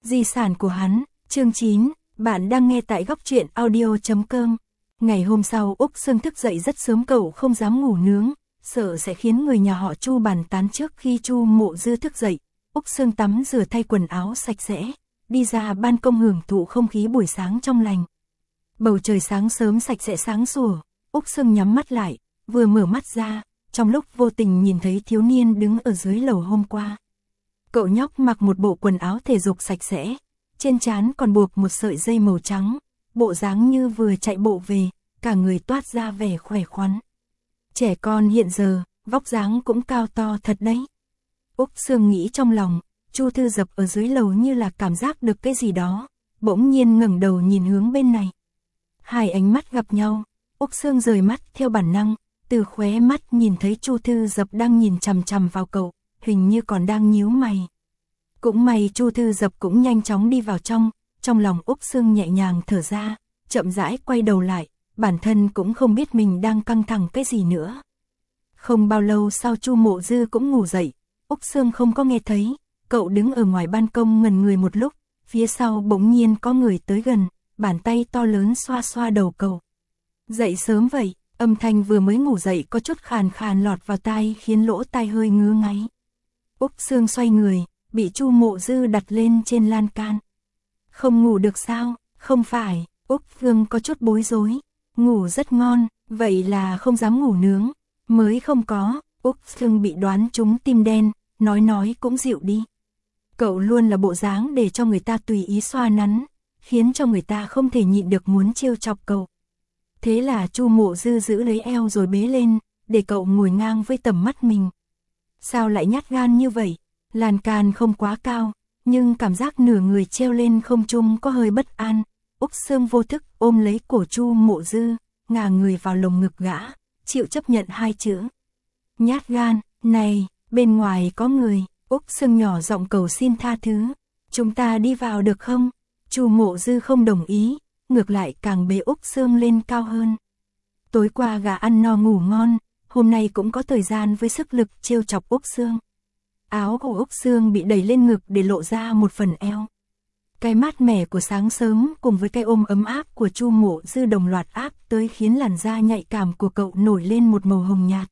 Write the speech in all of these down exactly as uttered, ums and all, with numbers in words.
Di sản của hắn, chương chín, bạn đang nghe tại góc truyện audio chấm com. Ngày hôm sau Úc Sương thức dậy rất sớm, cậu không dám ngủ nướng, sợ sẽ khiến người nhà họ Chu bàn tán. Trước khi Chu Mộ Dư thức dậy, Úc Sương tắm rửa thay quần áo sạch sẽ, đi ra ban công hưởng thụ không khí buổi sáng trong lành. Bầu trời sáng sớm sạch sẽ sáng sủa, Úc Sương nhắm mắt lại, vừa mở mắt ra, trong lúc vô tình nhìn thấy thiếu niên đứng ở dưới lầu hôm qua. Cậu nhóc mặc một bộ quần áo thể dục sạch sẽ, trên trán còn buộc một sợi dây màu trắng, bộ dáng như vừa chạy bộ về, cả người toát ra vẻ khỏe khoắn. Trẻ con hiện giờ, vóc dáng cũng cao to thật đấy. Úc Sương nghĩ trong lòng, Chu Thư Dập ở dưới lầu như là cảm giác được cái gì đó, bỗng nhiên ngẩng đầu nhìn hướng bên này. Hai ánh mắt gặp nhau, Úc Sương rời mắt theo bản năng, từ khóe mắt nhìn thấy Chu Thư Dập đang nhìn chằm chằm vào cậu, hình như còn đang nhíu mày. Cũng may Chu Thư Dập cũng nhanh chóng đi vào trong, trong lòng Úc Sương nhẹ nhàng thở ra, chậm rãi quay đầu lại, bản thân cũng không biết mình đang căng thẳng cái gì nữa. Không bao lâu sau Chu Mộ Dư cũng ngủ dậy, Úc Sương không có nghe thấy, cậu đứng ở ngoài ban công ngẩn người một lúc, phía sau bỗng nhiên có người tới gần, bàn tay to lớn xoa xoa đầu cậu. Dậy sớm vậy, âm thanh vừa mới ngủ dậy có chút khàn khàn lọt vào tai khiến lỗ tai hơi ngứa ngáy. Úc Sương xoay người, bị Chu Mộ Dư đặt lên trên lan can. Không ngủ được sao? Không phải, Úc Sương có chút bối rối. Ngủ rất ngon, vậy là không dám ngủ nướng. Mới không có, Úc Sương bị đoán trúng tim đen, nói nói cũng dịu đi. Cậu luôn là bộ dáng để cho người ta tùy ý xoa nắn, khiến cho người ta không thể nhịn được muốn trêu chọc cậu. Thế là Chu Mộ Dư giữ lấy eo rồi bế lên, để cậu ngồi ngang với tầm mắt mình. Sao lại nhát gan như vậy? Lan can không quá cao, nhưng cảm giác nửa người treo lên không trung có hơi bất an. Úc Sương vô thức ôm lấy cổ Chu Mộ Dư, ngả người vào lồng ngực gã, chịu chấp nhận hai chữ. Nhát gan, này, bên ngoài có người. Úc Sương nhỏ giọng cầu xin tha thứ. Chúng ta đi vào được không? Chu Mộ Dư không đồng ý, ngược lại càng bế Úc Sương lên cao hơn. Tối qua gã ăn no ngủ ngon, hôm nay cũng có thời gian với sức lực trêu chọc Úc Sương. Áo của Úc Sương bị đẩy lên ngực để lộ ra một phần eo. Cái mát mẻ của sáng sớm cùng với cái ôm ấm áp của Chu Mộ Dư đồng loạt áp tới khiến làn da nhạy cảm của cậu nổi lên một màu hồng nhạt.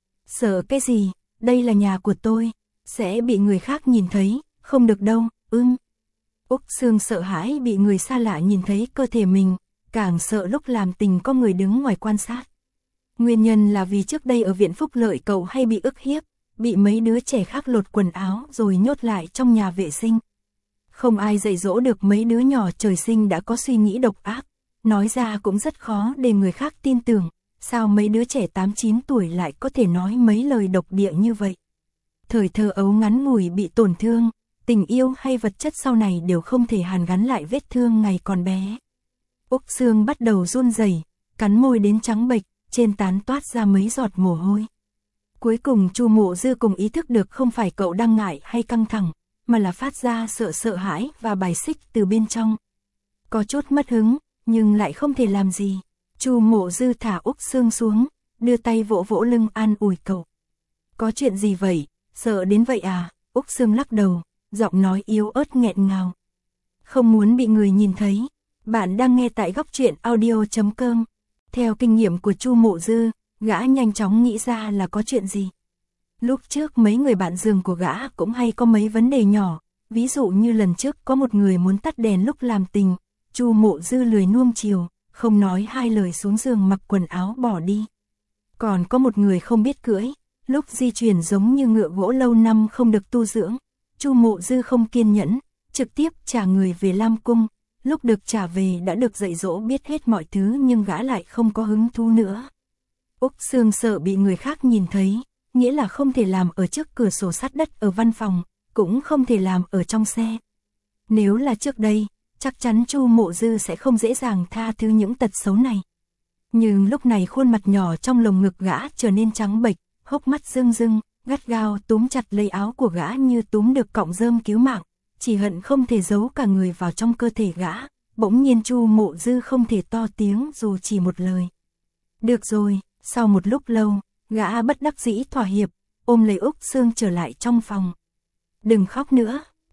Sợ cái gì? Đây là nhà của tôi, sẽ bị người khác nhìn thấy, không được đâu, ưm. Úc Sương sợ hãi bị người xa lạ nhìn thấy cơ thể mình, càng sợ lúc làm tình có người đứng ngoài quan sát. Nguyên nhân là vì trước đây ở viện phúc lợi cậu hay bị ức hiếp, bị mấy đứa trẻ khác lột quần áo rồi nhốt lại trong nhà vệ sinh. Không ai dạy dỗ được mấy đứa nhỏ trời sinh đã có suy nghĩ độc ác, nói ra cũng rất khó để người khác tin tưởng, sao mấy đứa trẻ tám chín tuổi lại có thể nói mấy lời độc địa như vậy. Thời thơ ấu ngắn ngủi bị tổn thương, tình yêu hay vật chất sau này đều không thể hàn gắn lại vết thương ngày còn bé. Úc Sương bắt đầu run rẩy, cắn môi đến trắng bệch, trên trán toát ra mấy giọt mồ hôi. Cuối cùng Chu Mộ Dư cùng ý thức được không phải cậu đang ngại hay căng thẳng, mà là phát ra sợ sợ hãi và bài xích từ bên trong. Có chút mất hứng, nhưng lại không thể làm gì. Chu Mộ Dư thả Úc Sương xuống, đưa tay vỗ vỗ lưng an ủi cậu. Có chuyện gì vậy? Sợ đến vậy à? Úc Sương lắc đầu, giọng nói yếu ớt nghẹn ngào. Không muốn bị người nhìn thấy. Bạn đang nghe tại góc truyện audio chấm com. Theo kinh nghiệm của Chu Mộ Dư, gã nhanh chóng nghĩ ra là có chuyện gì. Lúc trước mấy người bạn giường của gã cũng hay có mấy vấn đề nhỏ, ví dụ như lần trước có một người muốn tắt đèn lúc làm tình, Chu Mộ Dư lười nuông chiều, không nói hai lời xuống giường mặc quần áo bỏ đi. Còn có một người không biết cưỡi, lúc di chuyển giống như ngựa gỗ lâu năm không được tu dưỡng, Chu Mộ Dư không kiên nhẫn, trực tiếp trả người về Lam Cung, lúc được trả về đã được dạy dỗ biết hết mọi thứ nhưng gã lại không có hứng thú nữa. Úc Sương sợ bị người khác nhìn thấy, nghĩa là không thể làm ở trước cửa sổ sắt đất ở văn phòng, cũng không thể làm ở trong xe. Nếu là trước đây, chắc chắn Chu Mộ Dư sẽ không dễ dàng tha thứ những tật xấu này. Nhưng lúc này khuôn mặt nhỏ trong lồng ngực gã trở nên trắng bệch, hốc mắt rưng rưng, gắt gao túm chặt lấy áo của gã như túm được cọng rơm cứu mạng, chỉ hận không thể giấu cả người vào trong cơ thể gã. Bỗng nhiên Chu Mộ Dư không thể to tiếng dù chỉ một lời. Được rồi, sau một lúc lâu, gã bất đắc dĩ thỏa hiệp, ôm lấy Úc Sương trở lại trong phòng. Đừng khóc nữa,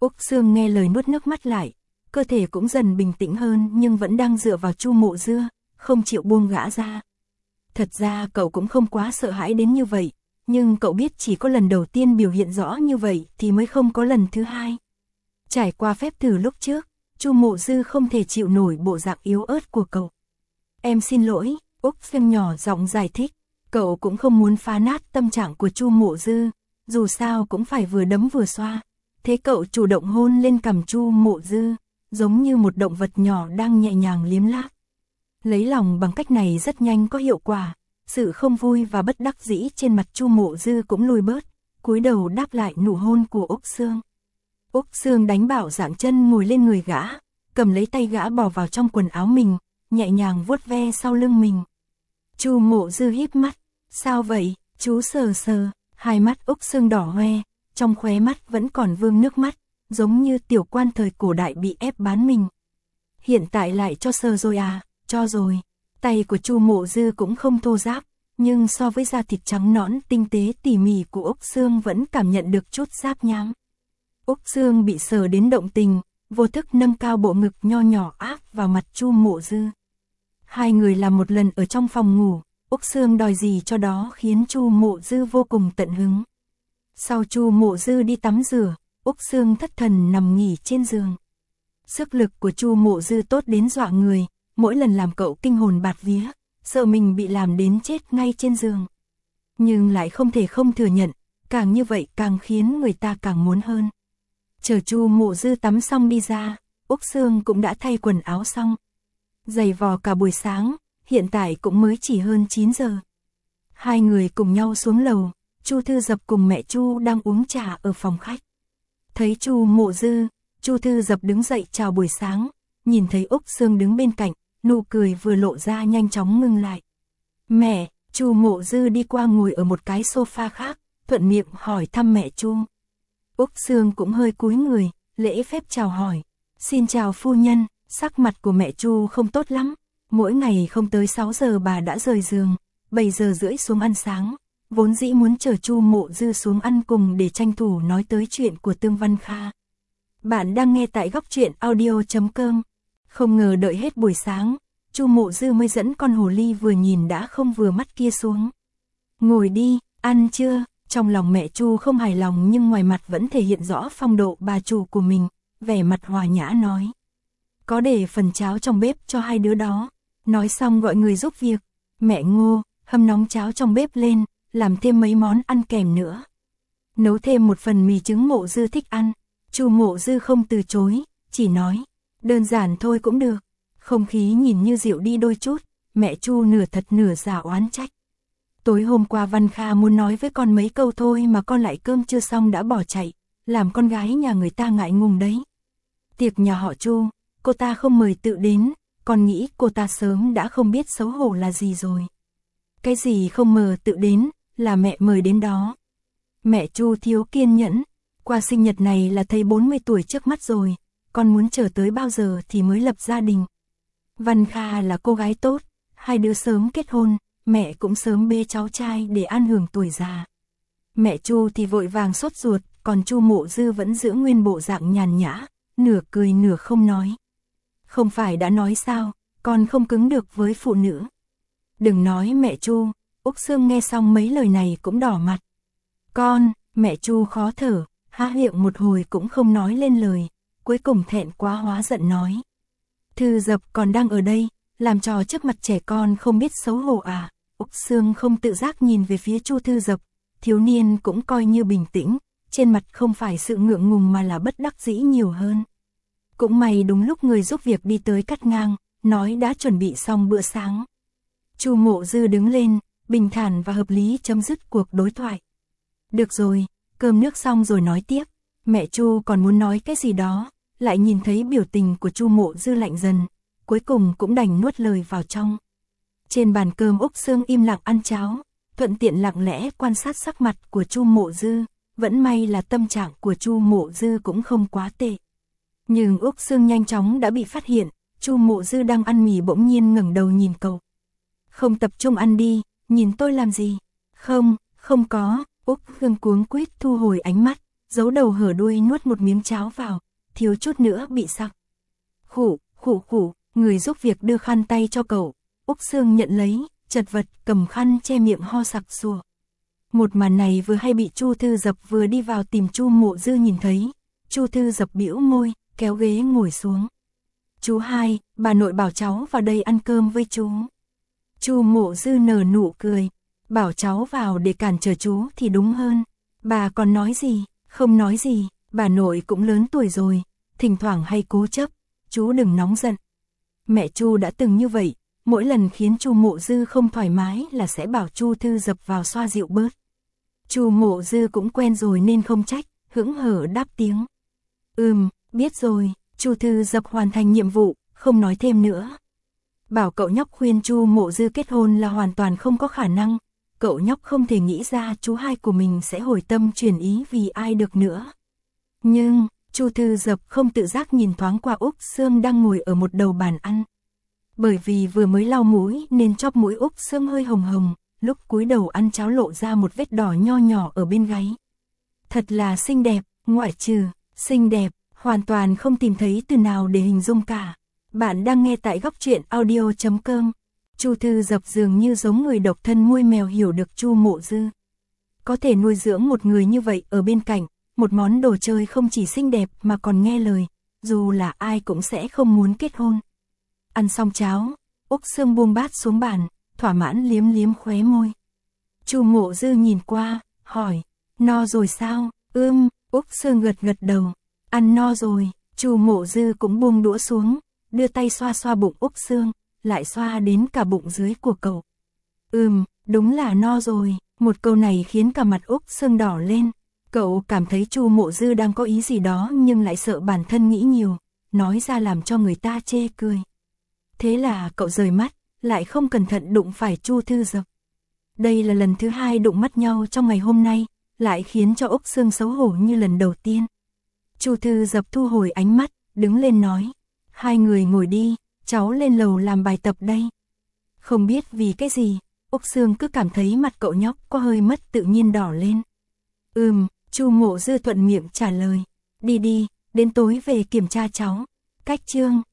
Úc Sương nghe lời nuốt nước mắt lại, cơ thể cũng dần bình tĩnh hơn nhưng vẫn đang dựa vào Chu Mộ Dư, không chịu buông gã ra. Thật ra cậu cũng không quá sợ hãi đến như vậy, nhưng cậu biết chỉ có lần đầu tiên biểu hiện rõ như vậy thì mới không có lần thứ hai. Trải qua phép thử lúc trước, Chu Mộ Dư không thể chịu nổi bộ dạng yếu ớt của cậu. Em xin lỗi, Úc Sương nhỏ giọng giải thích, cậu cũng không muốn phá nát tâm trạng của Chu Mộ Dư, dù sao cũng phải vừa đấm vừa xoa. Thế cậu chủ động hôn lên cằm Chu Mộ Dư, giống như một động vật nhỏ đang nhẹ nhàng liếm láp. Lấy lòng bằng cách này rất nhanh có hiệu quả, sự không vui và bất đắc dĩ trên mặt Chu Mộ Dư cũng lùi bớt, cúi đầu đáp lại nụ hôn của Úc Sương. Úc Sương đánh bảo dạng chân ngồi lên người gã, cầm lấy tay gã bỏ vào trong quần áo mình, nhẹ nhàng vuốt ve sau lưng mình. Chu Mộ Dư híp mắt, sao vậy, chú sờ sờ, hai mắt Úc Sương đỏ hoe, trong khóe mắt vẫn còn vương nước mắt, giống như tiểu quan thời cổ đại bị ép bán mình. Hiện tại lại cho sờ rồi à, cho rồi. Tay của Chu Mộ Dư cũng không thô ráp, nhưng so với da thịt trắng nõn tinh tế tỉ mỉ của Úc Sương vẫn cảm nhận được chút giáp nhám. Úc Sương bị sờ đến động tình, vô thức nâng cao bộ ngực nho nhỏ áp vào mặt Chu Mộ Dư. Hai người làm một lần ở trong phòng ngủ, Úc Sương đòi gì cho đó khiến Chu Mộ Dư vô cùng tận hứng. Sau Chu Mộ Dư đi tắm rửa, Úc Sương thất thần nằm nghỉ trên giường. Sức lực của Chu Mộ Dư tốt đến dọa người, mỗi lần làm cậu kinh hồn bạt vía, sợ mình bị làm đến chết ngay trên giường. Nhưng lại không thể không thừa nhận, càng như vậy càng khiến người ta càng muốn hơn. Chờ Chu Mộ Dư tắm xong đi ra, Úc Sương cũng đã thay quần áo xong. Giày vò cả buổi sáng, hiện tại cũng mới chỉ hơn chín giờ. Hai người cùng nhau xuống lầu, Chu Thư Dập cùng mẹ Chu đang uống trà ở phòng khách. Thấy Chu Mộ Dư, Chu Thư Dập đứng dậy chào buổi sáng, nhìn thấy Úc Sương đứng bên cạnh, nụ cười vừa lộ ra nhanh chóng ngưng lại. Mẹ, Chu Mộ Dư đi qua ngồi ở một cái sofa khác, thuận miệng hỏi thăm mẹ Chu. Úc Sương cũng hơi cúi người, lễ phép chào hỏi. Xin chào phu nhân, sắc mặt của mẹ Chu không tốt lắm. Mỗi ngày không tới sáu giờ bà đã rời giường, bảy giờ rưỡi xuống ăn sáng. Vốn dĩ muốn chờ Chu Mộ Dư xuống ăn cùng để tranh thủ nói tới chuyện của Tương Văn Kha. Bạn đang nghe tại góc truyện audio chấm com. Không ngờ đợi hết buổi sáng, Chu Mộ Dư mới dẫn con hồ ly vừa nhìn đã không vừa mắt kia xuống. Ngồi đi, ăn chưa? Trong lòng mẹ Chu không hài lòng nhưng ngoài mặt vẫn thể hiện rõ phong độ bà chủ của mình, vẻ mặt hòa nhã nói. Có để phần cháo trong bếp cho hai đứa đó. Nói xong gọi người giúp việc. Mẹ Ngô, hâm nóng cháo trong bếp lên, làm thêm mấy món ăn kèm nữa. Nấu thêm một phần mì trứng Mộ Dư thích ăn. Chu Mộ Dư không từ chối, chỉ nói, đơn giản thôi cũng được. Không khí nhìn như dịu đi đôi chút, mẹ Chu nửa thật nửa giả oán trách. Tối hôm qua Văn Kha muốn nói với con mấy câu thôi mà con lại cơm chưa xong đã bỏ chạy, làm con gái nhà người ta ngại ngùng đấy. Tiệc nhà họ Chu, cô ta không mời tự đến, con nghĩ cô ta sớm đã không biết xấu hổ là gì rồi. Cái gì không mời tự đến, là mẹ mời đến đó. Mẹ Chu thiếu kiên nhẫn, qua sinh nhật này là thấy bốn mươi tuổi trước mắt rồi, con muốn chờ tới bao giờ thì mới lập gia đình. Văn Kha là cô gái tốt, hai đứa sớm kết hôn, mẹ cũng sớm bế cháu trai để an hưởng tuổi già. Mẹ Chu thì vội vàng sốt ruột, còn Chu Mộ Dư vẫn giữ nguyên bộ dạng nhàn nhã, nửa cười nửa không nói. Không phải đã nói sao, con không cứng được với phụ nữ. Đừng nói mẹ Chu, Úc Sương nghe xong mấy lời này cũng đỏ mặt. Con, mẹ Chu khó thở, há miệng một hồi cũng không nói lên lời, cuối cùng thẹn quá hóa giận nói. Thư Dập còn đang ở đây, làm trò trước mặt trẻ con không biết xấu hổ à. Úc Sương không tự giác nhìn về phía Chu Thư Dập, thiếu niên cũng coi như bình tĩnh, trên mặt không phải sự ngượng ngùng mà là bất đắc dĩ nhiều hơn. Cũng may đúng lúc người giúp việc đi tới cắt ngang, nói đã chuẩn bị xong bữa sáng. Chu Mộ Dư đứng lên, bình thản và hợp lý chấm dứt cuộc đối thoại. Được rồi, cơm nước xong rồi nói tiếp. Mẹ Chu còn muốn nói cái gì đó, lại nhìn thấy biểu tình của Chu Mộ Dư lạnh dần, cuối cùng cũng đành nuốt lời vào trong. Trên bàn cơm Úc Sương im lặng ăn cháo, thuận tiện lặng lẽ quan sát sắc mặt của Chu Mộ Dư, vẫn may là tâm trạng của Chu Mộ Dư cũng không quá tệ. Nhưng Úc Sương nhanh chóng đã bị phát hiện, Chu Mộ Dư đang ăn mì bỗng nhiên ngẩng đầu nhìn cậu. Không tập trung ăn đi, nhìn tôi làm gì? Không, không có, Úc Sương cuống quýt thu hồi ánh mắt, giấu đầu hở đuôi nuốt một miếng cháo vào, thiếu chút nữa bị sặc. Khụ, khụ khụ, người giúp việc đưa khăn tay cho cậu, Úc Sương nhận lấy, chật vật cầm khăn che miệng ho sặc sụa. Một màn này vừa hay bị Chu Thư Dập vừa đi vào tìm Chu Mộ Dư nhìn thấy. Chu Thư Dập bĩu môi, kéo ghế ngồi xuống. Chú hai, bà nội bảo cháu vào đây ăn cơm với chú. Chu Mộ Dư nở nụ cười, bảo cháu vào để cản trở chú thì đúng hơn. Bà còn nói gì? Không nói gì, bà nội cũng lớn tuổi rồi, thỉnh thoảng hay cố chấp, chú đừng nóng giận. Mẹ Chu đã từng như vậy, mỗi lần khiến Chu Mộ Dư không thoải mái là sẽ bảo Chu Thư Dập vào xoa dịu bớt. Chu Mộ Dư cũng quen rồi nên không trách, hững hờ đáp tiếng. Ừm, biết rồi. Chu Thư Dập hoàn thành nhiệm vụ, không nói thêm nữa. Bảo cậu nhóc khuyên Chu Mộ Dư kết hôn là hoàn toàn không có khả năng. Cậu nhóc không thể nghĩ ra chú hai của mình sẽ hồi tâm chuyển ý vì ai được nữa. Nhưng, Chu Thư Dập không tự giác nhìn thoáng qua Úc Sương đang ngồi ở một đầu bàn ăn. Bởi vì vừa mới lau mũi nên chóp mũi Úc Sương hơi hồng hồng, lúc cúi đầu ăn cháo lộ ra một vết đỏ nho nhỏ ở bên gáy. Thật là xinh đẹp, ngoại trừ, xinh đẹp, hoàn toàn không tìm thấy từ nào để hình dung cả. Bạn đang nghe tại góc truyện audio chấm com. Chu Thư Dập dường như giống người độc thân nuôi mèo hiểu được Chu Mộ Dư. Có thể nuôi dưỡng một người như vậy ở bên cạnh, một món đồ chơi không chỉ xinh đẹp mà còn nghe lời, dù là ai cũng sẽ không muốn kết hôn. Ăn xong cháo, Úc Sương buông bát xuống bàn, thỏa mãn liếm liếm khóe môi. Chu Mộ Dư nhìn qua, hỏi, no rồi sao? Ưm, Úc Sương gật gật đầu, ăn no rồi. Chu Mộ Dư cũng buông đũa xuống, đưa tay xoa xoa bụng Úc Sương, lại xoa đến cả bụng dưới của cậu. Ừm, đúng là no rồi. Một câu này khiến cả mặt Úc Sương đỏ lên. Cậu cảm thấy Chu Mộ Dư đang có ý gì đó nhưng lại sợ bản thân nghĩ nhiều, nói ra làm cho người ta chê cười. Thế là cậu rời mắt, lại không cẩn thận đụng phải Chu Thư Dập. Đây là lần thứ hai đụng mắt nhau trong ngày hôm nay, lại khiến cho Úc Sương xấu hổ như lần đầu tiên. Chu Thư Dập thu hồi ánh mắt, đứng lên nói, hai người ngồi đi, cháu lên lầu làm bài tập đây. Không biết vì cái gì, Úc Sương cứ cảm thấy mặt cậu nhóc có hơi mất tự nhiên đỏ lên. Ừm, Chu Mộ Dư thuận miệng trả lời, đi đi, đến tối về kiểm tra cháu. Cách chương